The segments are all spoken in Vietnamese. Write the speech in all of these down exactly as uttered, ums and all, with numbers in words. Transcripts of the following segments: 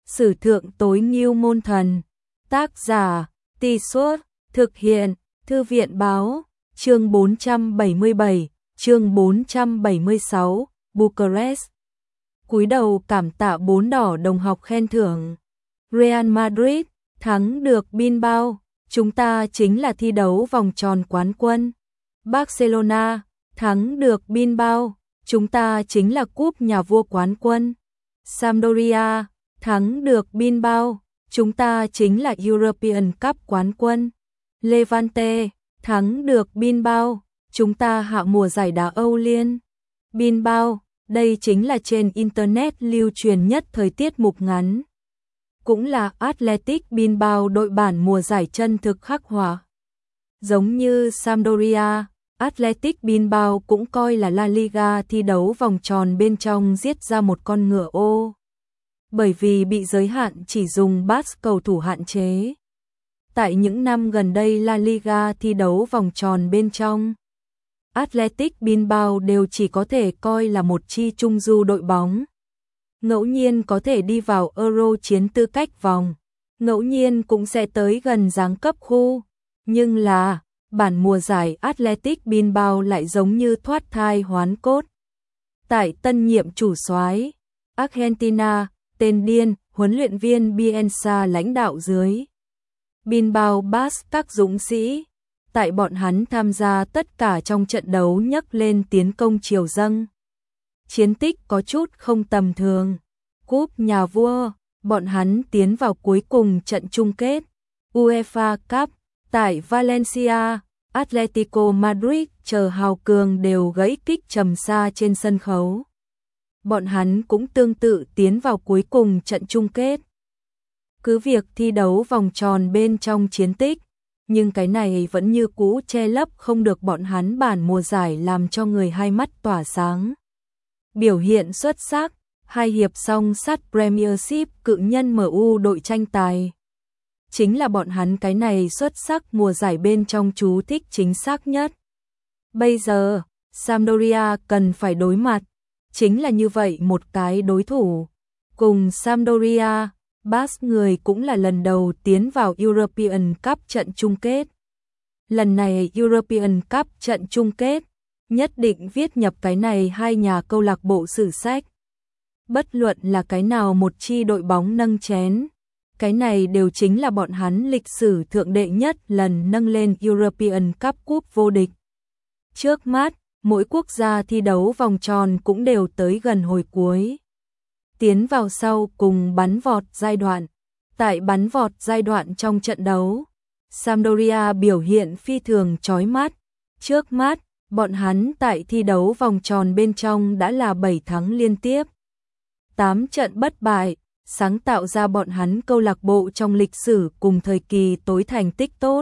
Sử thượng tối ngưu môn thần. Tác giả, Tì Suốt, thực hiện, Thư viện báo, chương bốn trăm bảy mươi bảy, chương bốn trăm bảy mươi sáu, Bucharest. Cúi đầu cảm tạ bốn đỏ đồng học khen thưởng. Real Madrid, thắng được Bilbao, chúng ta chính là thi đấu vòng tròn quán quân. Barcelona, thắng được Bilbao, chúng ta chính là cúp nhà vua quán quân. Sampdoria, thắng được Bilbao, chúng ta chính là European Cup quán quân. Levante, thắng được Bilbao, chúng ta hạ mùa giải đá Âu Liên. Bilbao, đây chính là trên Internet lưu truyền nhất thời tiết mục ngắn. Cũng là Athletic Bilbao đội bản mùa giải chân thực khắc họa. Giống như Sampdoria, Athletic Bilbao cũng coi là La Liga thi đấu vòng tròn bên trong giết ra một con ngựa ô. Bởi vì bị giới hạn chỉ dùng bát cầu thủ hạn chế. Tại những năm gần đây La Liga thi đấu vòng tròn bên trong, Athletic Bilbao đều chỉ có thể coi là một chi trung du đội bóng. Ngẫu nhiên có thể đi vào Euro chiến tư cách vòng, ngẫu nhiên cũng sẽ tới gần giáng cấp khu, nhưng là bản mùa giải Athletic Bilbao lại giống như thoát thai hoán cốt. Tại tân nhiệm chủ soái Argentina, tên điên, huấn luyện viên Bielsa lãnh đạo dưới Bilbao Bass các dũng sĩ, tại bọn hắn tham gia tất cả trong trận đấu nhấc lên tiến công triều dâng. Chiến tích có chút không tầm thường. Cúp nhà vua, bọn hắn tiến vào cuối cùng trận chung kết UEFA Cup tại Valencia, Atletico Madrid chờ hào cường đều gãy kích trầm xa trên sân khấu. Bọn hắn cũng tương tự tiến vào cuối cùng trận chung kết. Cứ việc thi đấu vòng tròn bên trong chiến tích, nhưng cái này vẫn như cũ che lấp không được bọn hắn bản mùa giải làm cho người hai mắt tỏa sáng. Biểu hiện xuất sắc, hai hiệp song sát Premiership cự nhân em u đội tranh tài. Chính là bọn hắn cái này xuất sắc mùa giải bên trong chú thích chính xác nhất. Bây giờ, Sampdoria cần phải đối mặt, chính là như vậy một cái đối thủ. Cùng Sampdoria, Bass người cũng là lần đầu tiến vào European Cup trận chung kết. Lần này European Cup trận chung kết, nhất định viết nhập cái này hai nhà câu lạc bộ sử sách. Bất luận là cái nào một chi đội bóng nâng chén, cái này đều chính là bọn hắn lịch sử thượng đệ nhất lần nâng lên European Cup cúp vô địch. Trước mắt, mỗi quốc gia thi đấu vòng tròn cũng đều tới gần hồi cuối. Tiến vào sau cùng bắn vọt giai đoạn. Tại bắn vọt giai đoạn trong trận đấu, Sampdoria biểu hiện phi thường chói mắt. Trước mắt, bọn hắn tại thi đấu vòng tròn bên trong đã là bảy thắng liên tiếp, tám trận bất bại, sáng tạo ra bọn hắn câu lạc bộ trong lịch sử cùng thời kỳ tối thành tích tốt.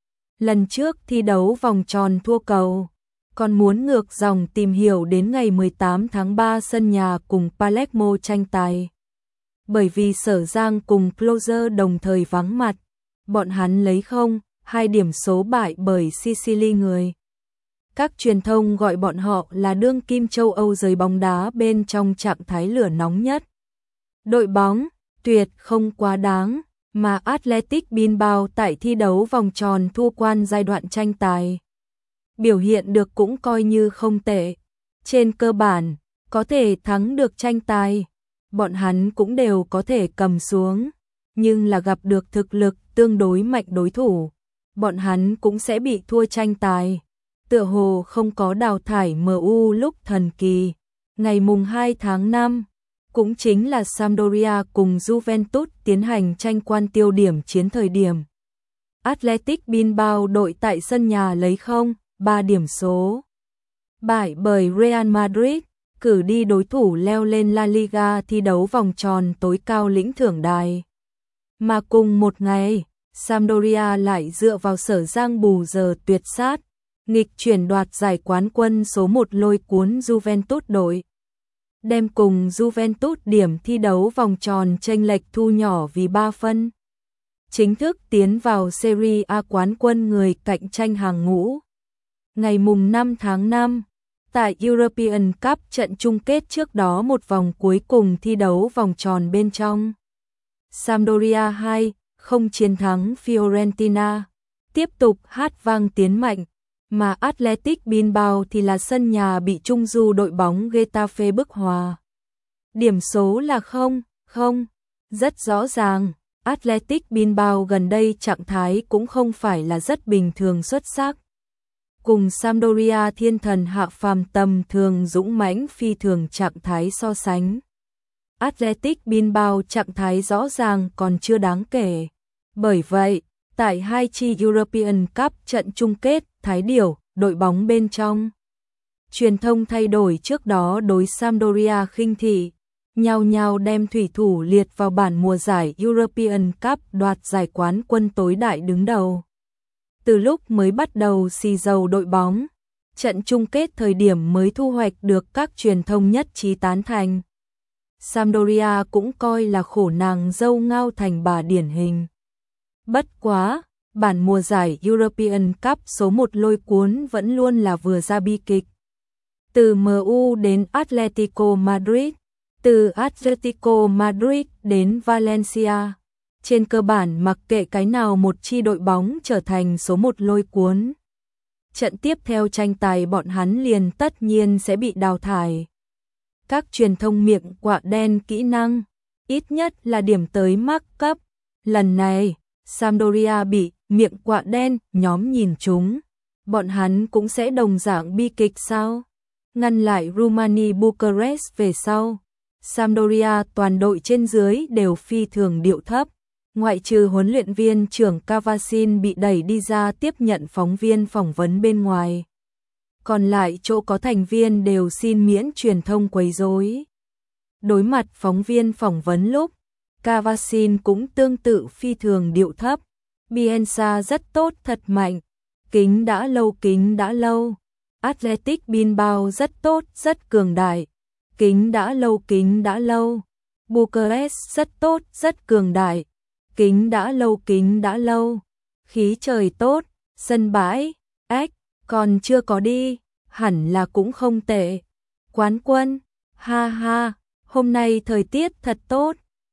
Lần trước thi đấu vòng tròn thua cầu, còn muốn ngược dòng tìm hiểu đến ngày mười tám tháng ba sân nhà cùng Palermo tranh tài. Bởi vì Sở Giang cùng Closer đồng thời vắng mặt, bọn hắn lấy không, hai điểm số bại bởi Sicily người. Các truyền thông gọi bọn họ là đương kim châu Âu giới bóng đá bên trong trạng thái lửa nóng nhất. Đội bóng, tuyệt không quá đáng, mà Athletic Bilbao tại thi đấu vòng tròn thua quan giai đoạn tranh tài. Biểu hiện được cũng coi như không tệ. Trên cơ bản, có thể thắng được tranh tài, bọn hắn cũng đều có thể cầm xuống. Nhưng là gặp được thực lực tương đối mạnh đối thủ, bọn hắn cũng sẽ bị thua tranh tài. Tựa hồ không có đào thải em u lúc thần kỳ. Ngày mùng hai tháng năm, cũng chính là Sampdoria cùng Juventus tiến hành tranh quan tiêu điểm chiến thời điểm. Athletic Bilbao đội tại sân nhà lấy không, ba điểm số. Bại bởi Real Madrid, cử đi đối thủ leo lên La Liga thi đấu vòng tròn tối cao lĩnh thưởng đài. Mà cùng một ngày, Sampdoria lại dựa vào Sở Giang bù giờ tuyệt sát, nghịch chuyển đoạt giải quán quân số một lôi cuốn Juventus đội. Đem cùng Juventus điểm thi đấu vòng tròn chênh lệch thu nhỏ vì ba phân. Chính thức tiến vào Serie A quán quân người cạnh tranh hàng ngũ. Ngày mùng năm tháng năm, tại European Cup trận chung kết trước đó một vòng cuối cùng thi đấu vòng tròn bên trong. Sampdoria hai không chiến thắng Fiorentina, tiếp tục hát vang tiến mạnh, mà Athletic Bilbao thì là sân nhà bị trung du đội bóng Getafe bức hòa. Điểm số là không không, rất rõ ràng, Athletic Bilbao gần đây trạng thái cũng không phải là rất bình thường xuất sắc. Cùng Sampdoria thiên thần hạ phàm tầm thường dũng mãnh phi thường trạng thái so sánh. Athletic Bilbao trạng thái rõ ràng còn chưa đáng kể. Bởi vậy, tại hai chi European Cup trận chung kết, Thái Điểu, đội bóng bên trong. Truyền thông thay đổi trước đó đối Sampdoria khinh thị, nhao nhao đem thủy thủ liệt vào bản mùa giải European Cup đoạt giải quán quân tối đại đứng đầu. Từ lúc mới bắt đầu xì dầu đội bóng, trận chung kết thời điểm mới thu hoạch được các truyền thông nhất trí tán thành. Sampdoria cũng coi là khổ nàng dâu ngao thành bà điển hình. Bất quá, bản mùa giải European Cup số một lôi cuốn vẫn luôn là vừa ra bi kịch. Từ em u đến Atletico Madrid, từ Atletico Madrid đến Valencia. Trên cơ bản mặc kệ cái nào một chi đội bóng trở thành số một lôi cuốn. Trận tiếp theo tranh tài bọn hắn liền tất nhiên sẽ bị đào thải. Các truyền thông miệng quạ đen kỹ năng, ít nhất là điểm tới mark cấp. Lần này, Sampdoria bị miệng quạ đen nhóm nhìn chúng. Bọn hắn cũng sẽ đồng dạng bi kịch sao? Ngăn lại Rumani Bucharest về sau. Sampdoria toàn đội trên dưới đều phi thường điệu thấp. Ngoại trừ huấn luyện viên trưởng Cavasin bị đẩy đi ra tiếp nhận phóng viên phỏng vấn bên ngoài. Còn lại chỗ có thành viên đều xin miễn truyền thông quấy rối. Đối mặt phóng viên phỏng vấn lúc, Cavasin cũng tương tự phi thường điệu thấp. Bielsa rất tốt thật mạnh. Kính đã lâu kính đã lâu. Athletic Bilbao rất tốt rất cường đại. Kính đã lâu kính đã lâu. Bucharest rất tốt rất cường đại. Kính đã lâu kính đã lâu. Khí trời tốt, sân bãi, ếch, còn chưa có đi, hẳn là cũng không tệ. Quán quân, ha ha, hôm nay thời tiết thật tốt.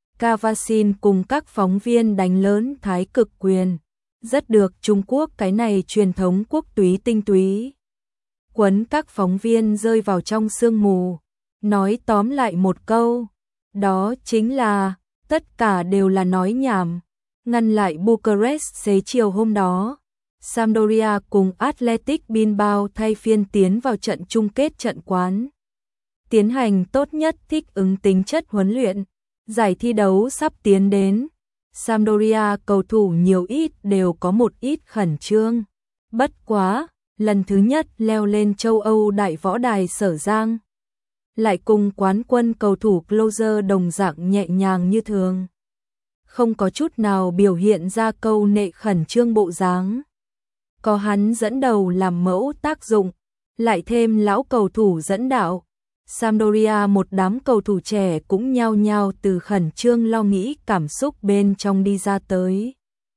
Cavasin cùng các phóng viên đánh lớn thái cực quyền. Rất được Trung Quốc cái này truyền thống quốc túy tinh túy. Quấn các phóng viên rơi vào trong sương mù. Nói tóm lại một câu, đó chính là tất cả đều là nói nhảm. Ngăn lại Bucharest xế chiều hôm đó, Sampdoria cùng Athletic Bilbao thay phiên tiến vào trận chung kết trận quán. Tiến hành tốt nhất thích ứng tính chất huấn luyện, giải thi đấu sắp tiến đến. Sampdoria cầu thủ nhiều ít đều có một ít khẩn trương. Bất quá, lần thứ nhất leo lên châu Âu đại võ đài Sở Giang. Lại cùng quán quân cầu thủ Closer đồng dạng nhẹ nhàng như thường. Không có chút nào biểu hiện ra câu nệ khẩn trương bộ dáng. Có hắn dẫn đầu làm mẫu tác dụng, lại thêm lão cầu thủ dẫn đạo. Sampdoria một đám cầu thủ trẻ cũng nhao nhao từ khẩn trương lo nghĩ cảm xúc bên trong đi ra tới.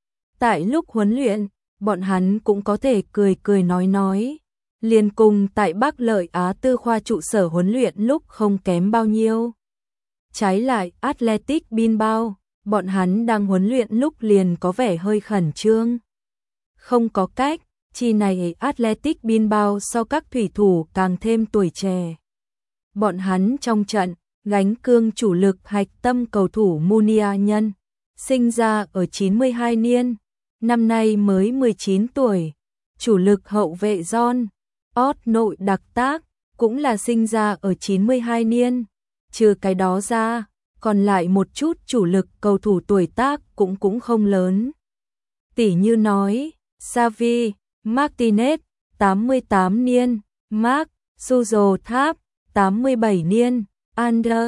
Tại lúc huấn luyện, bọn hắn cũng có thể cười cười nói nói. Liên cùng tại Bắc Lợi Á Tư khoa trụ sở huấn luyện lúc không kém bao nhiêu. Trái lại Athletic Bilbao, bọn hắn đang huấn luyện lúc liền có vẻ hơi khẩn trương. Không có cách, chi này Athletic Bilbao so các thủy thủ càng thêm tuổi trẻ. Bọn hắn trong trận, gánh cương chủ lực hạch tâm cầu thủ Munia Nhân, sinh ra ở chín mươi hai niên, năm nay mới mười chín tuổi. Chủ lực hậu vệ John Ott nội đặc tác, cũng là sinh ra ở chín mươi hai niên. Trừ cái đó ra, còn lại một chút chủ lực cầu thủ tuổi tác cũng cũng không lớn. Tỉ như nói, Xavi, Martinez, tám mươi tám niên, Marc, Suzo Tháp, tám mươi bảy niên, Ander,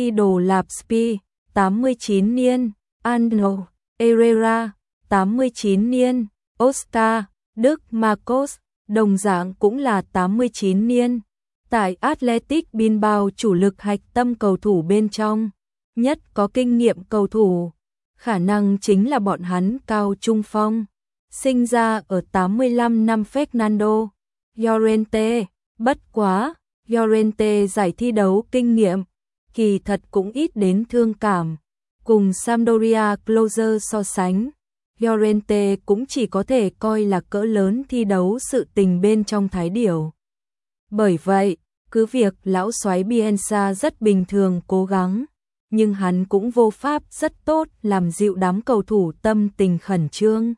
Idolapspi, tám mươi chín niên, Andno, Herrera, tám mươi chín niên, Oscar, Đức Marcos, đồng dạng cũng là tám mươi chín niên. Tại Athletic Bilbao chủ lực hạch tâm cầu thủ bên trong, nhất có kinh nghiệm cầu thủ, khả năng chính là bọn hắn Cao Trung Phong, sinh ra ở tám mươi lăm năm Fernando Llorente. Bất quá, Llorente giải thi đấu kinh nghiệm, kỳ thật cũng ít đến thương cảm, Cùng Sampdoria Closer so sánh, Llorente cũng chỉ có thể coi là cỡ lớn thi đấu sự tình bên trong Thái Điểu. Bởi vậy, cứ việc lão soái Bielsa rất bình thường cố gắng, nhưng hắn cũng vô pháp rất tốt làm dịu đám cầu thủ tâm tình khẩn trương.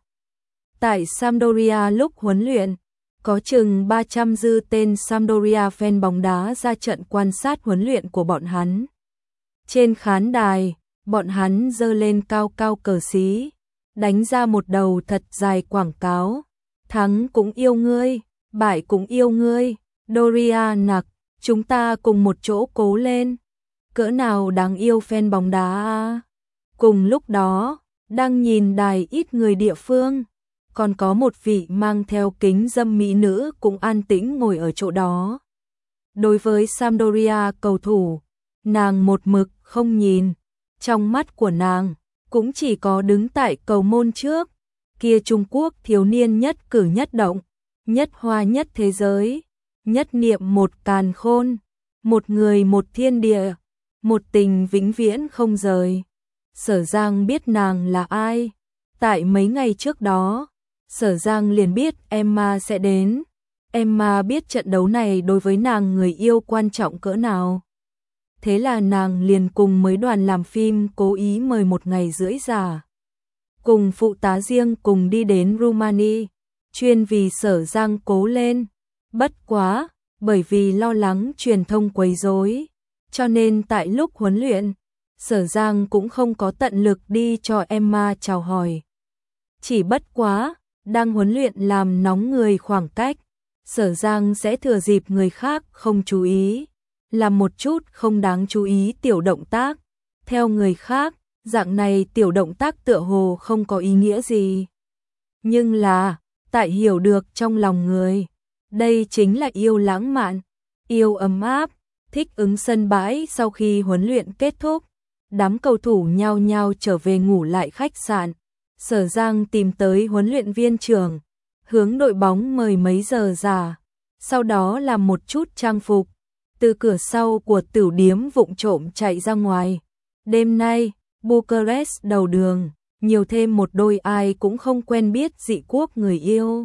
Tại Sampdoria lúc huấn luyện, có chừng ba trăm dư tên Sampdoria fan bóng đá ra trận quan sát huấn luyện của bọn hắn. Trên khán đài, bọn hắn giơ lên cao cao cờ xí, đánh ra một đầu thật dài quảng cáo. Thắng cũng yêu ngươi, bại cũng yêu ngươi, Doria nặc, chúng ta cùng một chỗ cố lên. Cỡ nào đáng yêu fan bóng đá à? Cùng lúc đó, đang nhìn đài ít người địa phương, còn có một vị mang theo kính dâm mỹ nữ cũng an tĩnh ngồi ở chỗ đó. Đối với Sampdoria cầu thủ, nàng một mực không nhìn, trong mắt của nàng cũng chỉ có đứng tại cầu môn trước, kia Trung Quốc thiếu niên nhất cử nhất động, nhất hoa nhất thế giới, nhất niệm một càn khôn, một người một thiên địa, một tình vĩnh viễn không rời. Sở Giang biết nàng là ai, tại mấy ngày trước đó, Sở Giang liền biết Emma sẽ đến. Emma biết trận đấu này đối với nàng người yêu quan trọng cỡ nào. Thế là nàng liền cùng mấy đoàn làm phim cố ý mời một ngày rưỡi giả. Cùng phụ tá riêng cùng đi đến Rumani, chuyên vì Sở Giang cố lên. Bất quá, bởi vì lo lắng truyền thông quấy rối, cho nên tại lúc huấn luyện, Sở Giang cũng không có tận lực đi cho Emma chào hỏi. Chỉ bất quá, đang huấn luyện làm nóng người khoảng cách, Sở Giang sẽ thừa dịp người khác không chú ý, làm một chút không đáng chú ý tiểu động tác. Theo người khác, dạng này tiểu động tác tựa hồ không có ý nghĩa gì. Nhưng là, tại hiểu được trong lòng người, đây chính là yêu lãng mạn, yêu ấm áp, thích ứng sân bãi. Sau khi huấn luyện kết thúc, đám cầu thủ nhao nhao trở về ngủ lại khách sạn. Sở Giang tìm tới huấn luyện viên trưởng, hướng đội bóng mời mấy giờ giả, sau đó làm một chút trang phục, từ cửa sau của tửu điếm vụng trộm chạy ra ngoài. Đêm nay, Bucharest đầu đường, nhiều thêm một đôi ai cũng không quen biết dị quốc người yêu.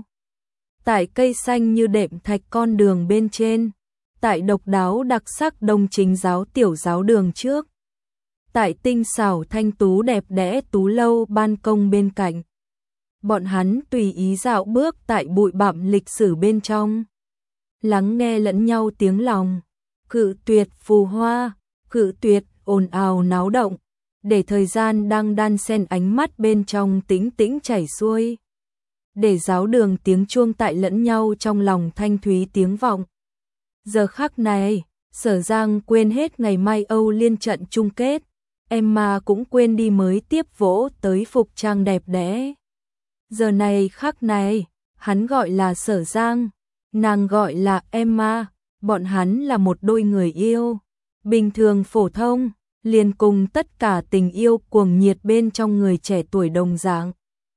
Tại cây xanh như đệm thạch con đường bên trên, tại độc đáo đặc sắc Đông Chính giáo tiểu giáo đường trước, tại tinh xảo thanh tú đẹp đẽ tú lâu ban công bên cạnh. Bọn hắn tùy ý dạo bước tại bụi bặm lịch sử bên trong, lắng nghe lẫn nhau tiếng lòng, cự tuyệt phù hoa, cự tuyệt ồn ào náo động, để thời gian đang đan xen ánh mắt bên trong tĩnh tĩnh chảy xuôi. Để giáo đường tiếng chuông tại lẫn nhau trong lòng thanh thúy tiếng vọng. Giờ khắc này, Sở Giang quên hết ngày mai Âu Liên trận chung kết, Emma cũng quên đi mới tiếp vỗ tới phục trang đẹp đẽ. Giờ này khắc này, hắn gọi là Sở Giang, nàng gọi là Emma, bọn hắn là một đôi người yêu, bình thường phổ thông, liền cùng tất cả tình yêu cuồng nhiệt bên trong người trẻ tuổi đồng dạng.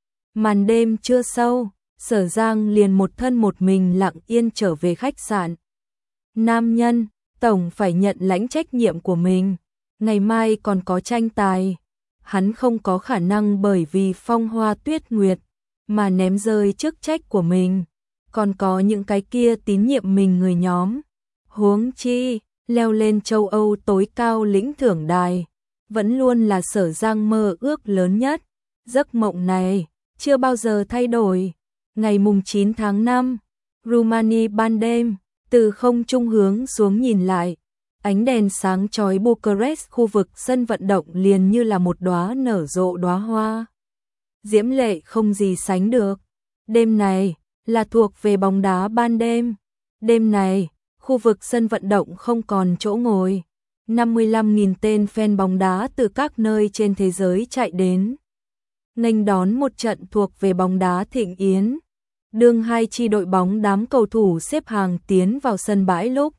Màn đêm chưa sâu, Sở Giang liền một thân một mình lặng yên trở về khách sạn. Nam nhân, tổng phải nhận lãnh trách nhiệm của mình. Ngày mai còn có tranh tài, hắn không có khả năng bởi vì phong hoa tuyết nguyệt mà ném rơi chức trách của mình. Còn có những cái kia tín nhiệm mình người nhóm. Huống chi, leo lên châu Âu tối cao lĩnh thưởng đài, vẫn luôn là Sở Giang mơ ước lớn nhất. Giấc mộng này chưa bao giờ thay đổi. Ngày mùng chín tháng năm, Rumani ban đêm, từ không trung hướng xuống nhìn lại, ánh đèn sáng chói Bucharest khu vực sân vận động liền như là một đóa nở rộ đóa hoa. Diễm lệ không gì sánh được. Đêm này là thuộc về bóng đá ban đêm. Đêm này, khu vực sân vận động không còn chỗ ngồi. năm mươi lăm nghìn tên fan bóng đá từ các nơi trên thế giới chạy đến, nghênh đón một trận thuộc về bóng đá thịnh yến. Đương hai chi đội bóng đám cầu thủ xếp hàng tiến vào sân bãi lúc,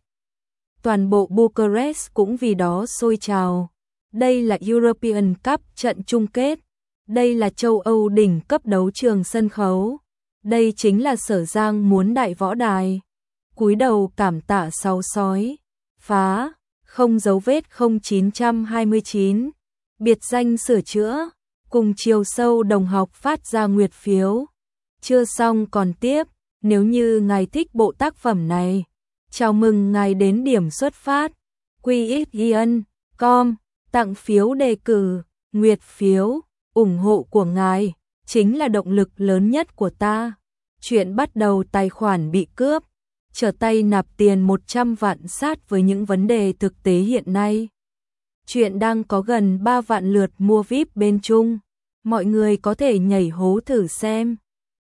toàn bộ Bucharest cũng vì đó sôi trào. Đây là European Cup trận chung kết, đây là châu Âu đỉnh cấp đấu trường sân khấu, đây chính là Sở Giang muốn đại võ đài. Cúi đầu cảm tạ sáu sói, phá, không dấu vết không chín hai chín. biệt danh sửa chữa, cùng chiều sâu đồng học phát ra nguyệt phiếu. Chưa xong còn tiếp, nếu như ngài thích bộ tác phẩm này, chào mừng ngài đến điểm xuất phát quy x ion chấm com tặng phiếu đề cử, nguyệt phiếu, ủng hộ của ngài chính là động lực lớn nhất của ta. Chuyện bắt đầu tài khoản bị cướp, trở tay nạp tiền một trăm vạn sát với những vấn đề thực tế hiện nay. Chuyện đang có gần ba vạn lượt mua vi ai pi bên Trung, mọi người có thể nhảy hố thử xem.